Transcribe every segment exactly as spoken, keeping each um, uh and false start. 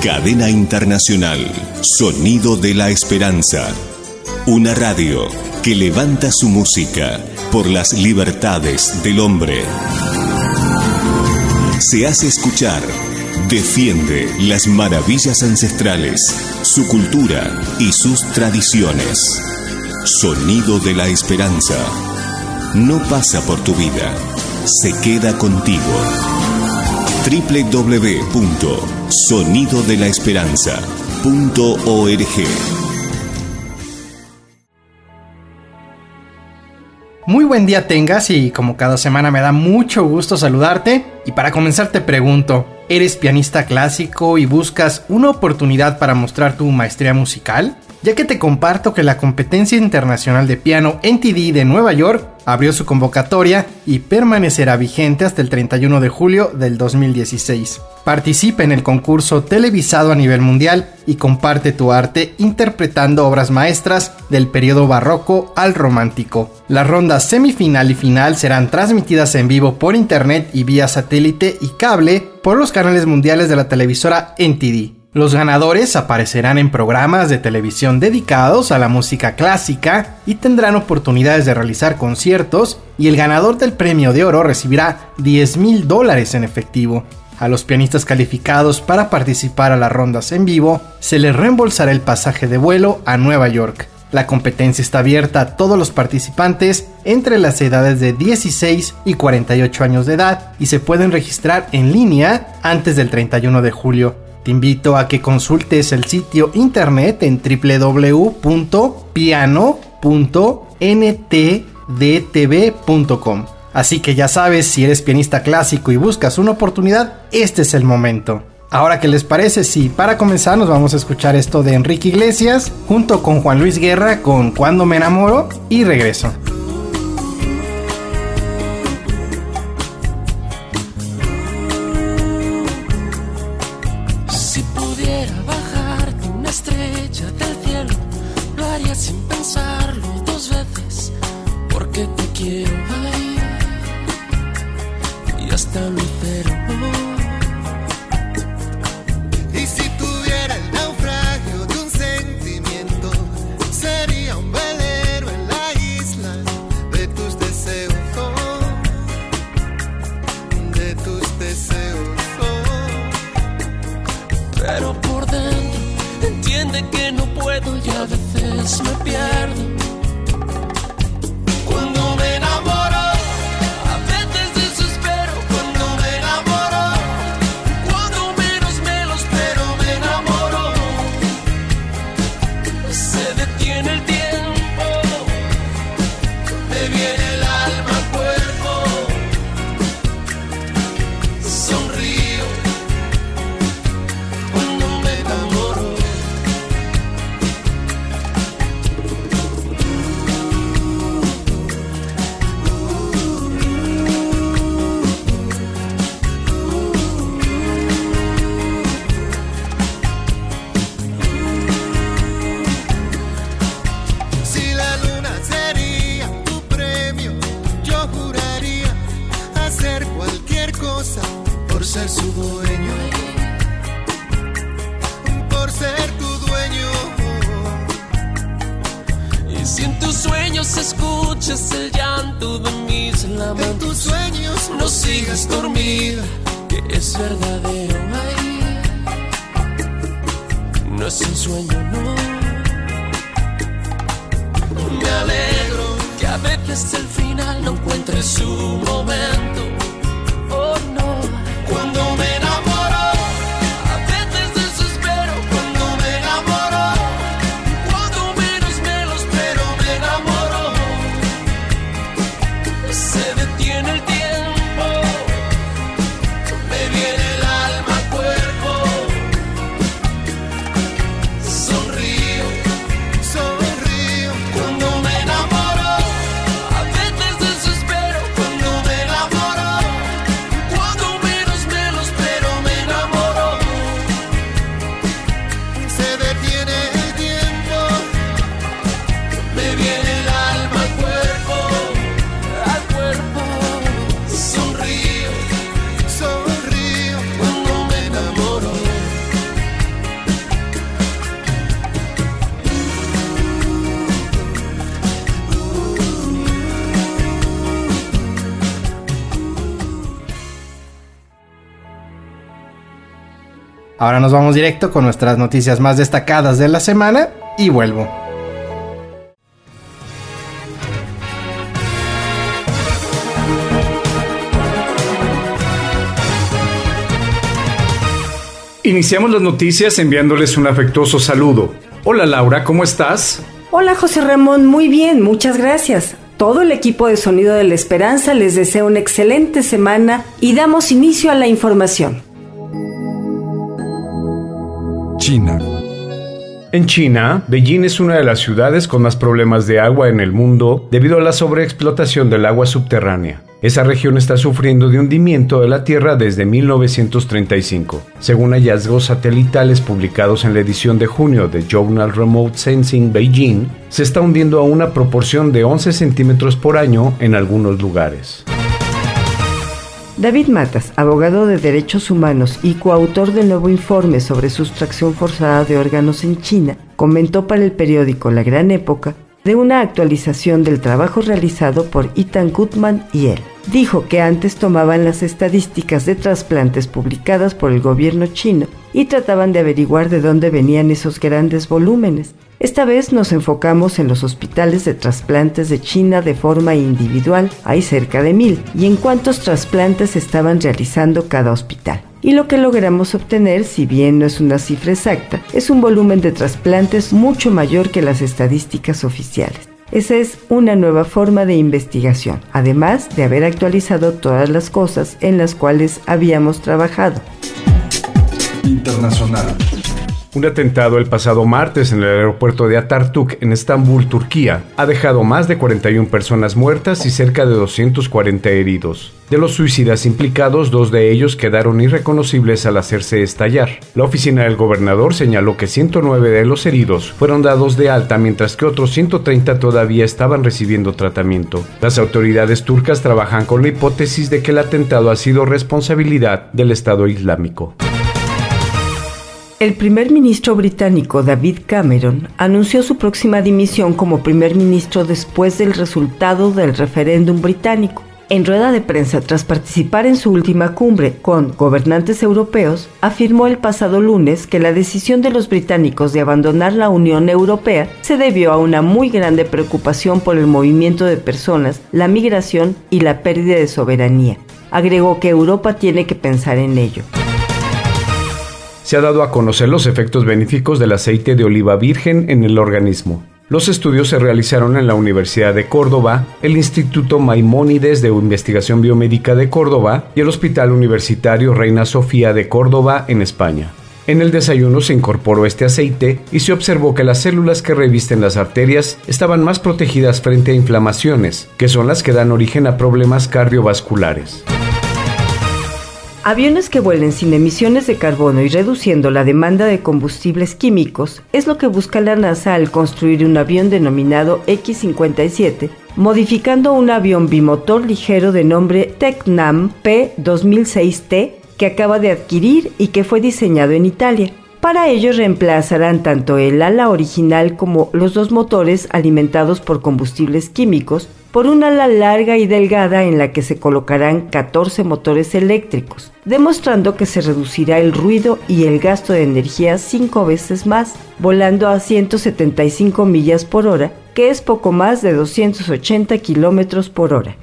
Cadena Internacional, Sonido de la Esperanza. Una radio que levanta su música por las libertades del hombre. Se hace escuchar, defiende las maravillas ancestrales, su cultura y sus tradiciones. Sonido de la Esperanza. No pasa por tu vida, se queda contigo. doble u doble u doble u punto sonido de la esperanza punto org. Muy buen día tengas y como cada semana me da mucho gusto saludarte. Y para comenzar te pregunto, ¿eres pianista clásico y buscas una oportunidad para mostrar tu maestría musical? Ya que te comparto que la Competencia Internacional de Piano N T D de Nueva York abrió su convocatoria y permanecerá vigente hasta el treinta y uno de julio del dos mil dieciséis. Participa en el concurso televisado a nivel mundial y comparte tu arte interpretando obras maestras del periodo barroco al romántico. Las rondas semifinal y final serán transmitidas en vivo por internet y vía satélite y cable por los canales mundiales de la televisora N T D. Los ganadores aparecerán en programas de televisión dedicados a la música clásica y tendrán oportunidades de realizar conciertos, y el ganador del premio de oro recibirá diez mil dólares en efectivo. A los pianistas calificados para participar a las rondas en vivo se les reembolsará el pasaje de vuelo a Nueva York. La competencia está abierta a todos los participantes entre las edades de dieciséis y cuarenta y ocho años de edad y se pueden registrar en línea antes del treinta y uno de julio. Te invito a que consultes el sitio internet en doble u doble u doble u punto piano punto n t d t v punto com. Así que ya sabes, si eres pianista clásico y buscas una oportunidad, este es el momento. Ahora, ¿qué les parece si para comenzar nos vamos a escuchar esto de Enrique Iglesias junto con Juan Luis Guerra con Cuando me enamoro? Y regreso. Cuando me enamoro, Ahora nos vamos directo con nuestras noticias más destacadas de la semana y vuelvo. Iniciamos las noticias enviándoles un afectuoso saludo. Hola Laura, ¿cómo estás? Hola José Ramón, muy bien, muchas gracias. Todo el equipo de Sonido de la Esperanza les desea una excelente semana y damos inicio a la información. China. En China, Beijing es una de las ciudades con más problemas de agua en el mundo debido a la sobreexplotación del agua subterránea. Esa región está sufriendo de hundimiento de la tierra desde mil novecientos treinta y cinco, según hallazgos satelitales publicados en la edición de junio de Journal Remote Sensing Beijing. Se está hundiendo a una proporción de once centímetros por año en algunos lugares. David Matas, abogado de derechos humanos y coautor del nuevo informe sobre sustracción forzada de órganos en China, comentó para el periódico La Gran Época de una actualización del trabajo realizado por Ethan Gutmann y él. Dijo que antes tomaban las estadísticas de trasplantes publicadas por el gobierno chino y trataban de averiguar de dónde venían esos grandes volúmenes. Esta vez nos enfocamos en los hospitales de trasplantes de China de forma individual, hay cerca de mil, y en cuántos trasplantes estaban realizando cada hospital. Y lo que logramos obtener, si bien no es una cifra exacta, es un volumen de trasplantes mucho mayor que las estadísticas oficiales. Esa es una nueva forma de investigación, además de haber actualizado todas las cosas en las cuales habíamos trabajado. Internacional. Un atentado el pasado martes en el aeropuerto de Atatürk en Estambul, Turquía, ha dejado más de cuarenta y una personas muertas y cerca de doscientos cuarenta heridos. De los suicidas implicados, dos de ellos quedaron irreconocibles al hacerse estallar. La oficina del gobernador señaló que ciento nueve de los heridos fueron dados de alta, mientras que otros ciento treinta todavía estaban recibiendo tratamiento. Las autoridades turcas trabajan con la hipótesis de que el atentado ha sido responsabilidad del Estado Islámico. El primer ministro británico David Cameron anunció su próxima dimisión como primer ministro después del resultado del referéndum británico. En rueda de prensa tras participar en su última cumbre con gobernantes europeos, afirmó el pasado lunes que la decisión de los británicos de abandonar la Unión Europea se debió a una muy grande preocupación por el movimiento de personas, la migración y la pérdida de soberanía. Agregó que Europa tiene que pensar en ello. Se ha dado a conocer los efectos benéficos del aceite de oliva virgen en el organismo. Los estudios se realizaron en la Universidad de Córdoba, el Instituto Maimónides de Investigación Biomédica de Córdoba y el Hospital Universitario Reina Sofía de Córdoba, en España. En el desayuno se incorporó este aceite y se observó que las células que revisten las arterias estaban más protegidas frente a inflamaciones, que son las que dan origen a problemas cardiovasculares. Aviones que vuelen sin emisiones de carbono y reduciendo la demanda de combustibles químicos es lo que busca la NASA al construir un avión denominado equis cincuenta y siete, modificando un avión bimotor ligero de nombre Tecnam P dos mil seis T que acaba de adquirir y que fue diseñado en Italia. Para ello reemplazarán tanto el ala original como los dos motores alimentados por combustibles químicos por un ala larga y delgada en la que se colocarán catorce motores eléctricos, demostrando que se reducirá el ruido y el gasto de energía cinco veces más, volando a ciento setenta y cinco millas por hora, que es poco más de doscientos ochenta kilómetros por hora.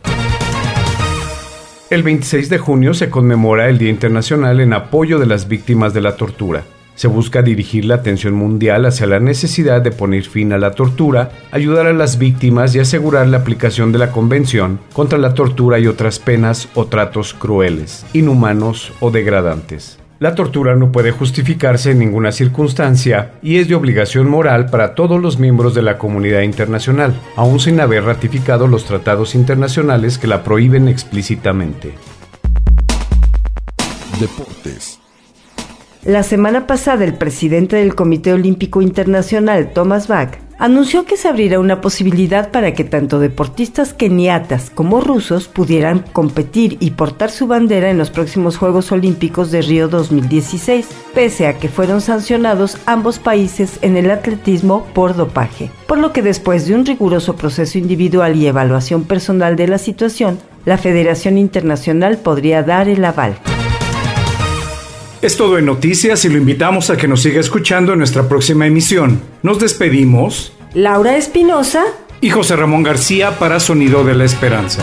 El veintiséis de junio se conmemora el Día Internacional en apoyo de las víctimas de la tortura. Se busca dirigir la atención mundial hacia la necesidad de poner fin a la tortura, ayudar a las víctimas y asegurar la aplicación de la Convención contra la tortura y otras penas o tratos crueles, inhumanos o degradantes. La tortura no puede justificarse en ninguna circunstancia y es de obligación moral para todos los miembros de la comunidad internacional, aun sin haber ratificado los tratados internacionales que la prohíben explícitamente. Deportes. La semana pasada, el presidente del Comité Olímpico Internacional, Thomas Bach, anunció que se abrirá una posibilidad para que tanto deportistas keniatas como rusos pudieran competir y portar su bandera en los próximos Juegos Olímpicos de Río dos mil dieciséis, pese a que fueron sancionados ambos países en el atletismo por dopaje. Por lo que después de un riguroso proceso individual y evaluación personal de la situación, la Federación Internacional podría dar el aval. Es todo en noticias y lo invitamos a que nos siga escuchando en nuestra próxima emisión. Nos despedimos. Laura Espinosa y José Ramón García para Sonido de la Esperanza.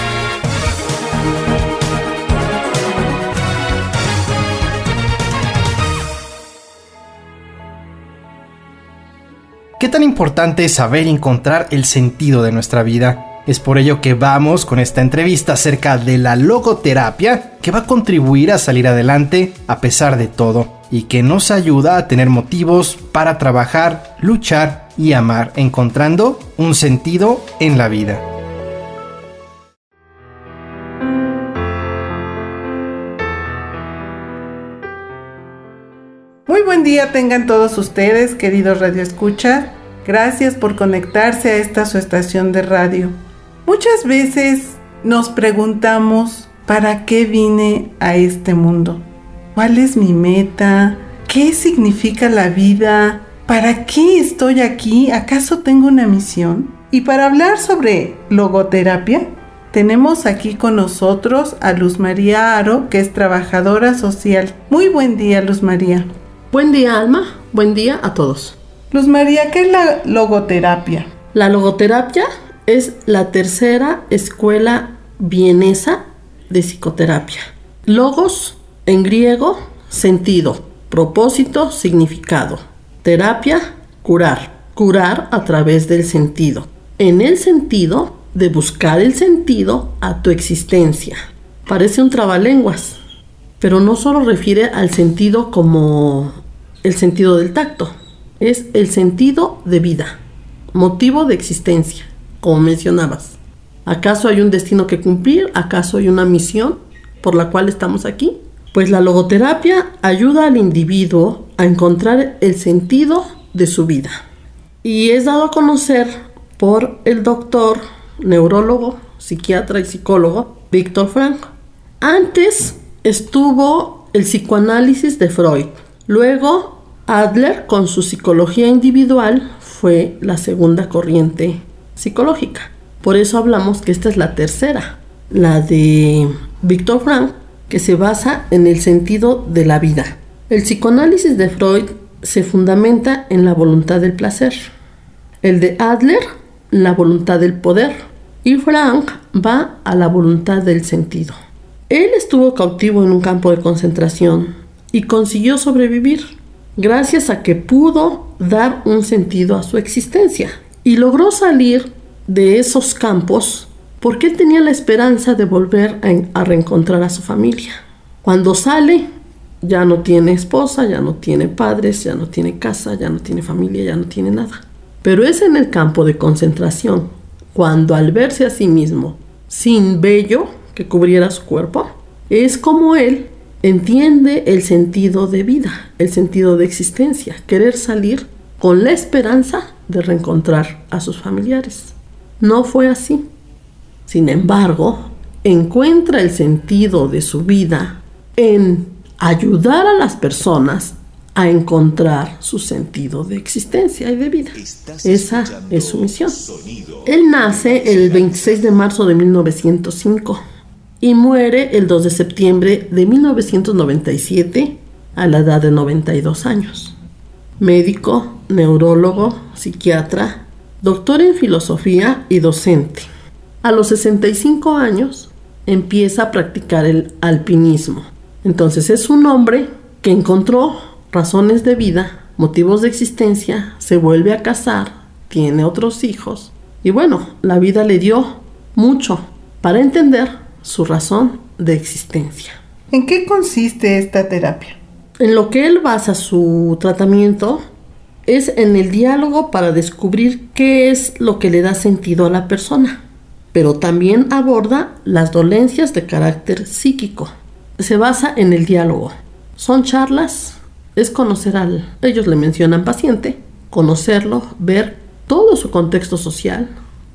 ¿Qué tan importante es saber encontrar el sentido de nuestra vida? Es por ello que vamos con esta entrevista acerca de la logoterapia, que va a contribuir a salir adelante a pesar de todo y que nos ayuda a tener motivos para trabajar, luchar y amar, encontrando un sentido en la vida. Muy buen día tengan todos ustedes, queridos radioescucha. Gracias por conectarse a esta su estación de radio. Muchas veces nos preguntamos, ¿para qué vine a este mundo? ¿Cuál es mi meta? ¿Qué significa la vida? ¿Para qué estoy aquí? ¿Acaso tengo una misión? Y para hablar sobre logoterapia, tenemos aquí con nosotros a Luz María Aro, que es trabajadora social. Muy buen día, Luz María. Buen día, Alma. Buen día a todos. Luz María, ¿qué es la logoterapia? La logoterapia es la tercera escuela vienesa de psicoterapia. Logos, en griego, sentido, propósito, significado. Terapia, curar. Curar a través del sentido. En el sentido de buscar el sentido a tu existencia. Parece un trabalenguas, pero no solo refiere al sentido como el sentido del tacto. Es el sentido de vida, motivo de existencia, como mencionabas. ¿Acaso hay un destino que cumplir? ¿Acaso hay una misión por la cual estamos aquí? Pues la logoterapia ayuda al individuo a encontrar el sentido de su vida. Y es dado a conocer por el doctor, neurólogo, psiquiatra y psicólogo Viktor Frankl. Antes estuvo el psicoanálisis de Freud. Luego Adler, con su psicología individual, fue la segunda corriente psicológica. Por eso hablamos que esta es la tercera, la de Viktor Frankl, que se basa en el sentido de la vida. El psicoanálisis de Freud se fundamenta en la voluntad del placer. El de Adler, la voluntad del poder. Y Frankl va a la voluntad del sentido. Él estuvo cautivo en un campo de concentración y consiguió sobrevivir gracias a que pudo dar un sentido a su existencia. Y logró salir de esos campos porque él tenía la esperanza de volver a, a reencontrar a su familia. Cuando sale, ya no tiene esposa, ya no tiene padres, ya no tiene casa, ya no tiene familia, ya no tiene nada. Pero es en el campo de concentración, cuando al verse a sí mismo sin vello que cubriera su cuerpo, es como él entiende el sentido de vida, el sentido de existencia, querer salir con la esperanza de reencontrar a sus familiares. No fue así. Sin embargo, encuentra el sentido de su vida en ayudar a las personas a encontrar su sentido de existencia y de vida. Esa es su misión. Él nace el veintiséis de marzo de mil novecientos cinco y muere el dos de septiembre de mil novecientos noventa y siete a la edad de noventa y dos años. Médico, neurólogo, psiquiatra, doctor en filosofía y docente. A los sesenta y cinco años empieza a practicar el alpinismo. Entonces es un hombre que encontró razones de vida, motivos de existencia, se vuelve a casar, tiene otros hijos y bueno, la vida le dio mucho para entender su razón de existencia. ¿En qué consiste esta terapia? En lo que él basa su tratamiento es en el diálogo para descubrir qué es lo que le da sentido a la persona, pero también aborda las dolencias de carácter psíquico. Se basa en el diálogo. Son charlas, es conocer al, ellos le mencionan paciente, conocerlo, ver todo su contexto social,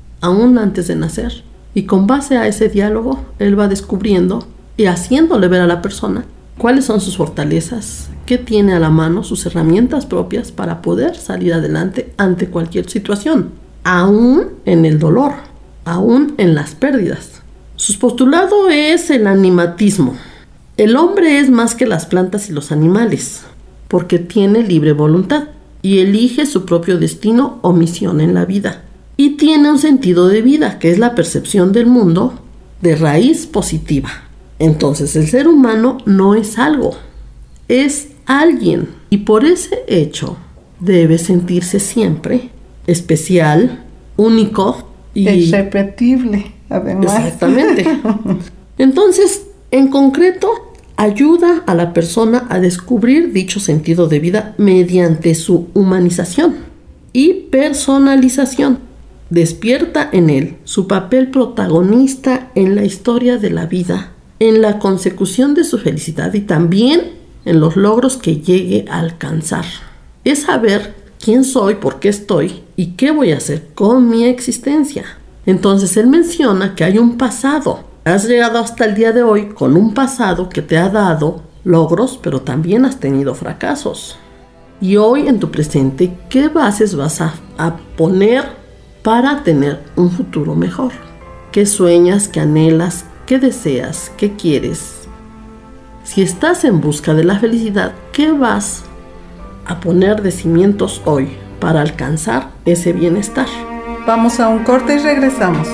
aún antes de nacer, y con base a ese diálogo, él va descubriendo y haciéndole ver a la persona cuáles son sus fortalezas, qué tiene a la mano, sus herramientas propias para poder salir adelante ante cualquier situación, aún en el dolor, aún en las pérdidas. Su postulado es el animatismo. El hombre es más que las plantas y los animales, porque tiene libre voluntad y elige su propio destino o misión en la vida. Y tiene un sentido de vida, que es la percepción del mundo de raíz positiva. Entonces el ser humano no es algo, es alguien. Y por ese hecho debe sentirse siempre especial, único y irrepetible, además. Exactamente. Entonces, en concreto, ayuda a la persona a descubrir dicho sentido de vida mediante su humanización y personalización. Despierta en él su papel protagonista en la historia de la vida, en la consecución de su felicidad y también en los logros que llegue a alcanzar. Es saber quién soy, por qué estoy y qué voy a hacer con mi existencia. Entonces él menciona que hay un pasado. Has llegado hasta el día de hoy con un pasado que te ha dado logros, pero también has tenido fracasos. Y hoy en tu presente, ¿qué bases vas a, a poner para tener un futuro mejor? ¿Qué sueñas, qué anhelas, qué deseas, qué quieres? Si estás en busca de la felicidad, ¿qué vas a poner de cimientos hoy para alcanzar ese bienestar? Vamos a un corte y regresamos.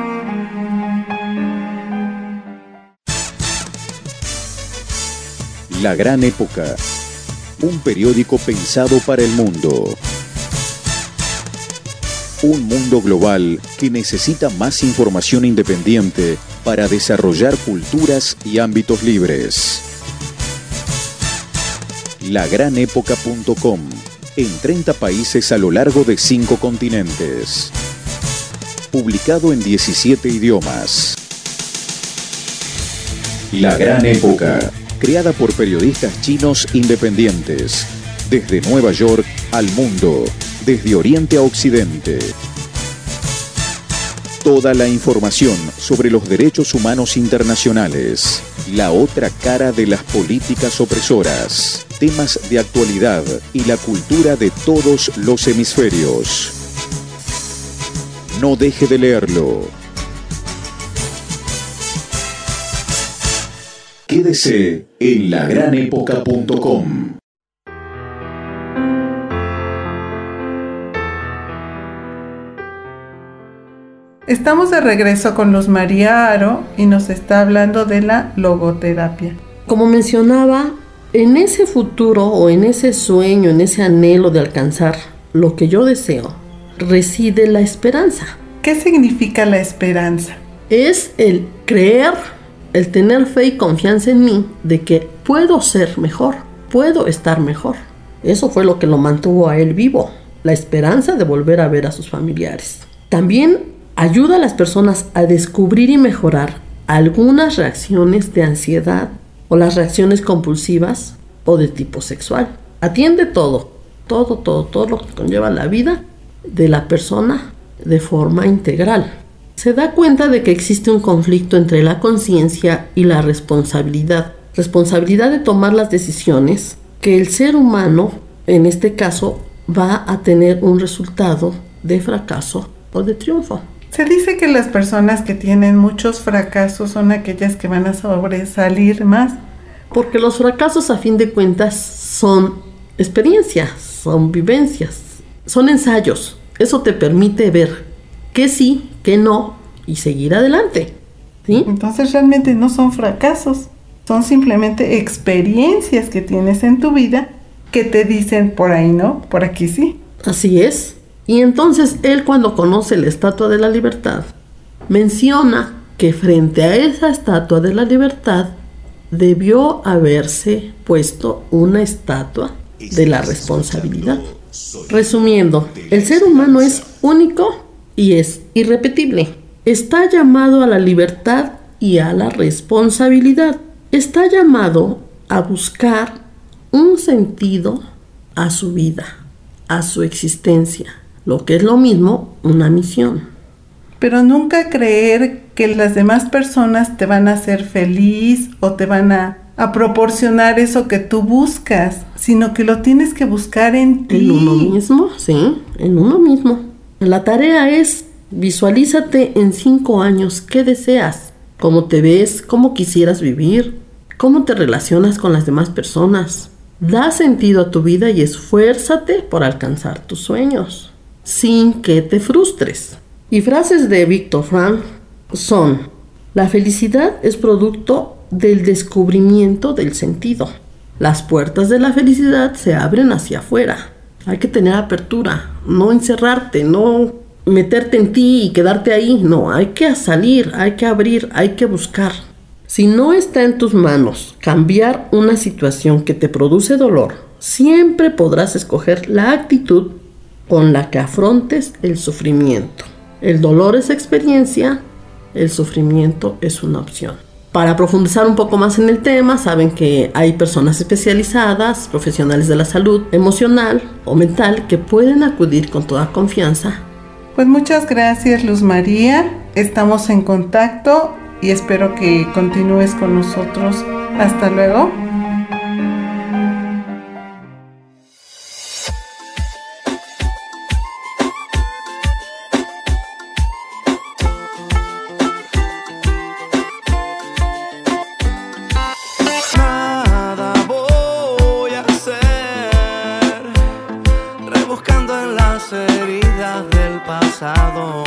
La Gran Época, un periódico pensado para el mundo. Un mundo global que necesita más información independiente para desarrollar culturas y ámbitos libres. la gran época punto com, en treinta países a lo largo de cinco continentes. Publicado en diecisiete idiomas. La Gran Época, creada por periodistas chinos independientes, desde Nueva York al mundo, desde Oriente a Occidente. Toda la información sobre los derechos humanos internacionales, la otra cara de las políticas opresoras, temas de actualidad y la cultura de todos los hemisferios. No deje de leerlo. Quédese en la gran época punto com. Estamos de regreso con Luz María Haro y nos está hablando de la logoterapia. Como mencionaba, en ese futuro o en ese sueño, en ese anhelo de alcanzar lo que yo deseo, reside la esperanza. ¿Qué significa la esperanza? Es el creer, el tener fe y confianza en mí de que puedo ser mejor, puedo estar mejor. Eso fue lo que lo mantuvo a él vivo, la esperanza de volver a ver a sus familiares. También ayuda a las personas a descubrir y mejorar algunas reacciones de ansiedad o las reacciones compulsivas o de tipo sexual. Atiende todo, todo, todo, todo lo que conlleva la vida de la persona de forma integral. Se da cuenta de que existe un conflicto entre la conciencia y la responsabilidad. Responsabilidad de tomar las decisiones que el ser humano, en este caso, va a tener un resultado de fracaso o de triunfo. Se dice que las personas que tienen muchos fracasos son aquellas que van a sobresalir más. Porque los fracasos, a fin de cuentas, son experiencias, son vivencias, son ensayos. Eso te permite ver que sí, que no y seguir adelante, ¿sí? Entonces realmente no son fracasos, son simplemente experiencias que tienes en tu vida que te dicen por ahí no, por aquí sí. Así es. Y entonces él, cuando conoce la Estatua de la Libertad, menciona que frente a esa Estatua de la Libertad debió haberse puesto una estatua de la responsabilidad. Resumiendo, el ser humano es único y es irrepetible. Está llamado a la libertad y a la responsabilidad. Está llamado a buscar un sentido a su vida, a su existencia. Lo que es lo mismo, una misión. Pero nunca creer que las demás personas te van a hacer feliz o te van a, a proporcionar eso que tú buscas, sino que lo tienes que buscar en ti. En uno mismo, sí, en uno mismo. La tarea es, visualízate en cinco años, ¿qué deseas? ¿Cómo te ves? ¿Cómo quisieras vivir? cómo te relacionas con las demás personas. Da sentido a tu vida y esfuérzate por alcanzar tus sueños, sin que te frustres. Y frases de Viktor Frankl son: la felicidad es producto del descubrimiento del sentido. Las puertas de la felicidad se abren hacia afuera. Hay que tener apertura, no encerrarte, no meterte en ti y quedarte ahí. No, hay que salir, hay que abrir, hay que buscar. Si no está en tus manos cambiar una situación que te produce dolor, siempre podrás escoger la actitud con la que afrontes el sufrimiento. El dolor es experiencia, el sufrimiento es una opción. Para profundizar un poco más en el tema, saben que hay personas especializadas, profesionales de la salud emocional o mental, que pueden acudir con toda confianza. Pues muchas gracias, Luz María. Estamos en contacto y espero que continúes con nosotros. Hasta luego. Nada voy a hacer, rebuscando en las heridas del pasado.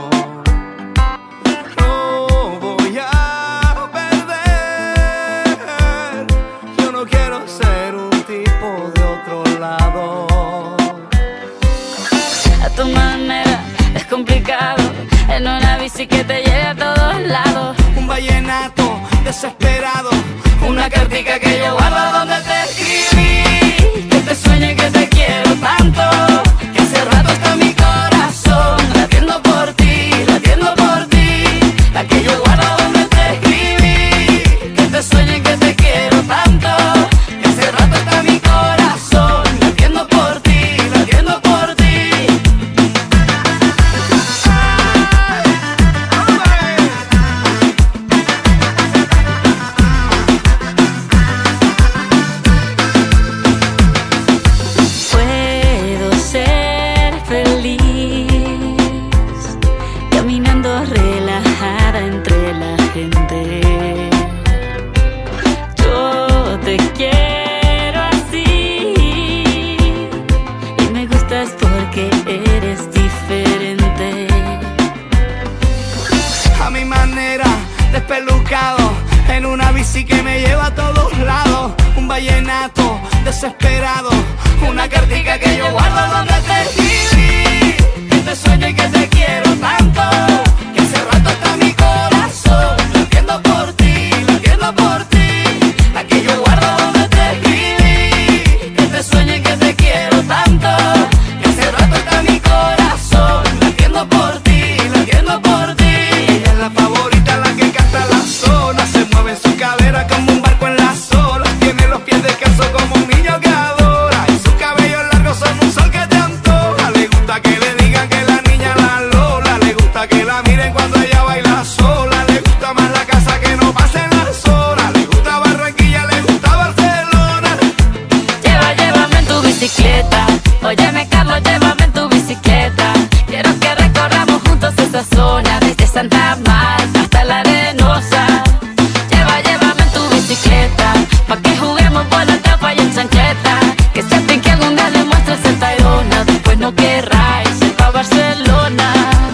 En una bici que te lleve a todos lados. Un vallenato desesperado, una cartica que yo guardo donde te escribí. Que te sueño y que te quiero tanto, que hace rato está mi corazón latiendo por ti, latiendo por ti. La que yo guardo donde te escribí. Que te sueño y que te quiero tanto, que hace rato está mi corazón latiendo por ti, latiendo por ti. Relajada entre la gente, yo te quiero así y me gustas porque eres diferente. A mi manera, despelucado, en una bici que me lleva a todos lados. Un vallenato desesperado, una cartica que yo guardo donde te escribí. Que te sueño y que te quiero tanto, que hace rato está mi corazón latiendo por ti, latiendo por ti. La que yo guardo donde te escribí. Que te sueño y que te quiero tanto, que hace rato está mi corazón latiendo por ti, latiendo por ti. Ella es la favorita, la que canta la sola, se mueve en su cadera como un barco en las olas. Tiene los pies descalzos como un niño que adora, y sus cabellos largos son un sol que te antoja. Le gusta que le digan que la niña la Lola, le gusta que la miren cuando ella baila sola. Le gusta más la casa que no pasen las horas. Le gusta Barranquilla, le gusta Barcelona. Lleva, llévame en tu bicicleta. Óyeme, Carlos, llévame en tu bicicleta. Quiero que recorramos juntos esa zona, desde Santa Marta hasta la Arenosa. Lleva, llévame en tu bicicleta, pa' que juguemos por la tapa y en chancleta. Que siempre que algún día le muestres el Tayrona, después no querráis ir pa' Barcelona.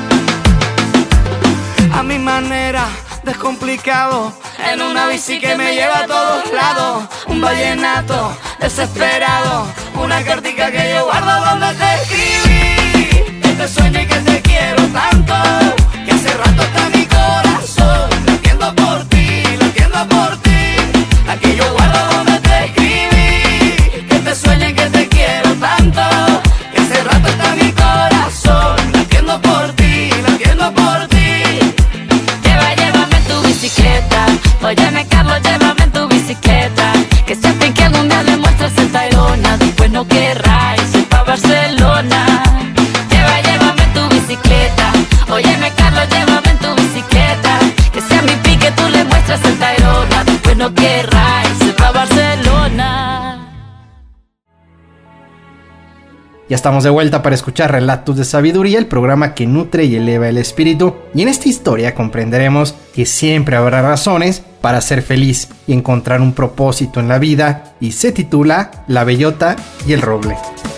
A mi manera, descomplicado, en una bici que me lleva a todos lados. Un vallenato desesperado, una cartica que yo guardo donde te escribí. Que te sueño y que te quiero tanto, que hace rato está mi corazón latiendo por ti, latiendo por ti. La que yo guardo donde te escribí. Que te sueño y que te quiero tanto, que hace rato está mi corazón latiendo por ti, latiendo por ti. Lleva, llévame en tu bicicleta. Óyeme, Carlos, llévame en tu bicicleta. Que siempre que algún día le muestres el Tayrona, después no querráis ir pa' Barcelona. Lleva, llévame en tu bicicleta. Óyeme, Carlos, llévame en tu bicicleta. Que sea mi pique, tú le muestras el Tayrona, después no querráis ir pa' Barcelona. Ya estamos de vuelta para escuchar Relatos de Sabiduría, el programa que nutre y eleva el espíritu. Y en esta historia comprenderemos que siempre habrá razones para ser feliz y encontrar un propósito en la vida, y se titula La bellota y el roble.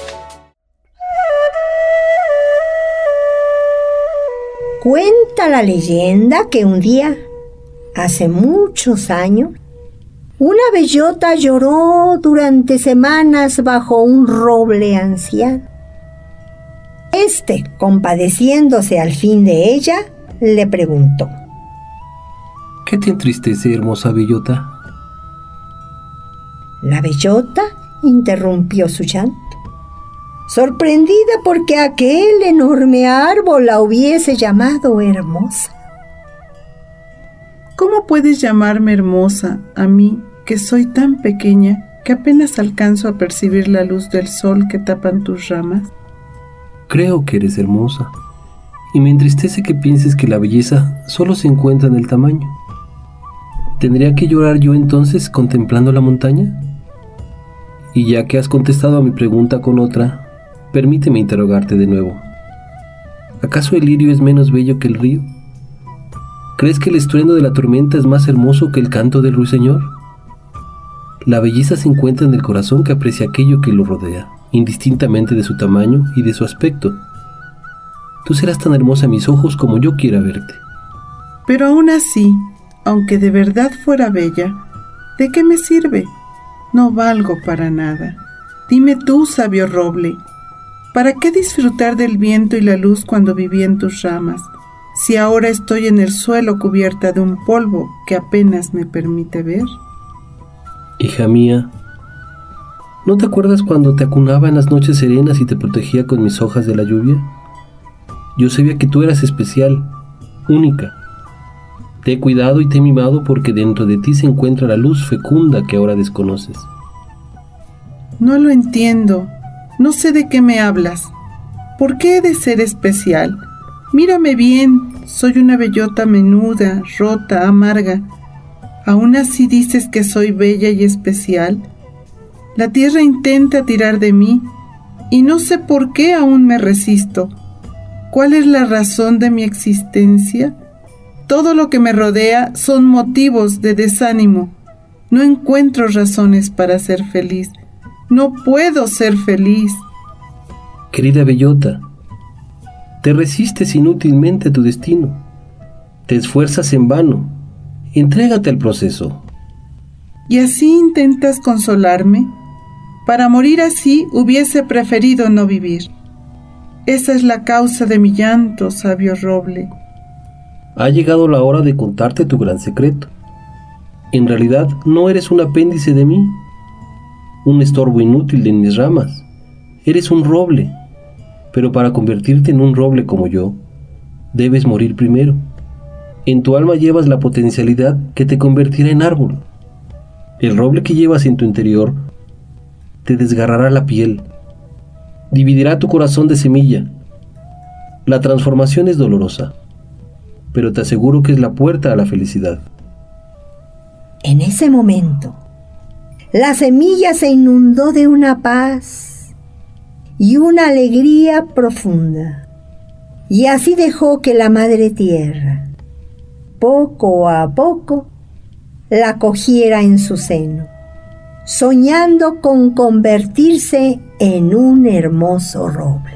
Cuenta la leyenda que un día, hace muchos años, una bellota lloró durante semanas bajo un roble anciano. Este, compadeciéndose al fin de ella, le preguntó: ¿qué te entristece, hermosa bellota? La bellota interrumpió su llanto, sorprendida porque aquel enorme árbol la hubiese llamado hermosa. ¿Cómo puedes llamarme hermosa a mí, que soy tan pequeña que apenas alcanzo a percibir la luz del sol que tapan tus ramas? Creo que eres hermosa, y me entristece que pienses que la belleza solo se encuentra en el tamaño. ¿Tendría que llorar yo entonces contemplando la montaña? Y ya que has contestado a mi pregunta con otra, permíteme interrogarte de nuevo. ¿Acaso el lirio es menos bello que el río? ¿Crees que el estruendo de la tormenta es más hermoso que el canto del ruiseñor? La belleza se encuentra en el corazón que aprecia aquello que lo rodea, indistintamente de su tamaño y de su aspecto. Tú serás tan hermosa a mis ojos como yo quiera verte. Pero aún así, aunque de verdad fuera bella, ¿de qué me sirve? No valgo para nada. Dime tú, sabio roble, ¿para qué disfrutar del viento y la luz cuando viví en tus ramas, si ahora estoy en el suelo cubierta de un polvo que apenas me permite ver? Hija mía, ¿no te acuerdas cuando te acunaba en las noches serenas y te protegía con mis hojas de la lluvia? Yo sabía que tú eras especial, única. Te he cuidado y te he mimado porque dentro de ti se encuentra la luz fecunda que ahora desconoces. No lo entiendo. No sé de qué me hablas. ¿Por qué he de ser especial? Mírame bien, soy una bellota menuda, rota, amarga. ¿Aún así dices que soy bella y especial? La tierra intenta tirar de mí, y no sé por qué aún me resisto. ¿Cuál es la razón de mi existencia? Todo lo que me rodea son motivos de desánimo. No encuentro razones para ser feliz. No puedo ser feliz. Querida bellota, te resistes inútilmente a tu destino. Te esfuerzas en vano. Entrégate al proceso. ¿Y así intentas consolarme? Para morir así hubiese preferido no vivir. Esa es la causa de mi llanto, sabio roble. Ha llegado la hora de contarte tu gran secreto. En realidad no eres un apéndice de mí, un estorbo inútil de mis ramas. Eres un roble, pero para convertirte en un roble como yo, debes morir primero. En tu alma llevas la potencialidad que te convertirá en árbol. El roble que llevas en tu interior te desgarrará la piel, dividirá tu corazón de semilla. La transformación es dolorosa, pero te aseguro que es la puerta a la felicidad. En ese momento, la semilla se inundó de una paz y una alegría profunda, y así dejó que la madre tierra, poco a poco, la cogiera en su seno, soñando con convertirse en un hermoso roble.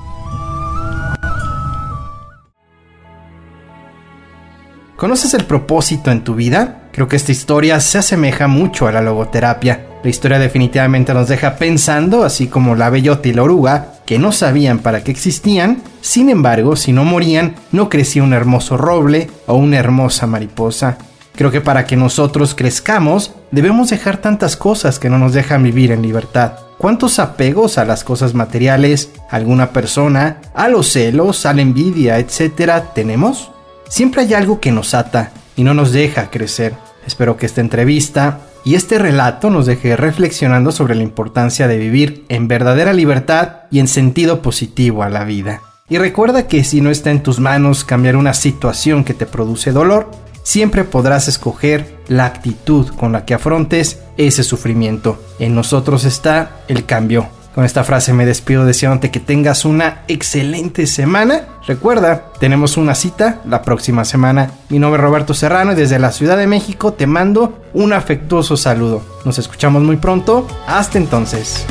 ¿Conoces el propósito en tu vida? Creo que esta historia se asemeja mucho a la logoterapia. La historia definitivamente nos deja pensando, así como la bellota y la oruga, que no sabían para qué existían. Sin embargo, si no morían, no crecía un hermoso roble o una hermosa mariposa. Creo que para que nosotros crezcamos, debemos dejar tantas cosas que no nos dejan vivir en libertad. ¿Cuántos apegos a las cosas materiales, a alguna persona, a los celos, a la envidia, etcétera, tenemos? Siempre hay algo que nos ata y no nos deja crecer. Espero que esta entrevista y este relato nos deje reflexionando sobre la importancia de vivir en verdadera libertad y en sentido positivo a la vida. Y recuerda que si no está en tus manos cambiar una situación que te produce dolor, siempre podrás escoger la actitud con la que afrontes ese sufrimiento. En nosotros está el cambio Con esta frase me despido deseándote que tengas una excelente semana. Recuerda, tenemos una cita la próxima semana. Mi nombre es Roberto Serrano y desde la Ciudad de México te mando un afectuoso saludo. Nos escuchamos muy pronto. Hasta entonces.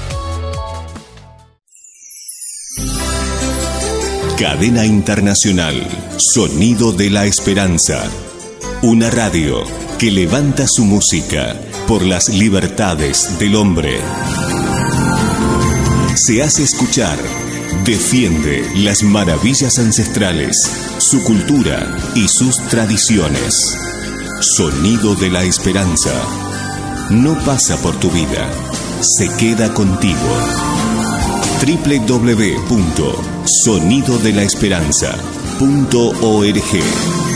Cadena Internacional, Sonido de la Esperanza. Una radio que levanta su música por las libertades del hombre. Se hace escuchar, defiende las maravillas ancestrales, su cultura y sus tradiciones. Sonido de la Esperanza. No pasa por tu vida, se queda contigo. doble u doble u doble u punto sonido de la esperanza punto org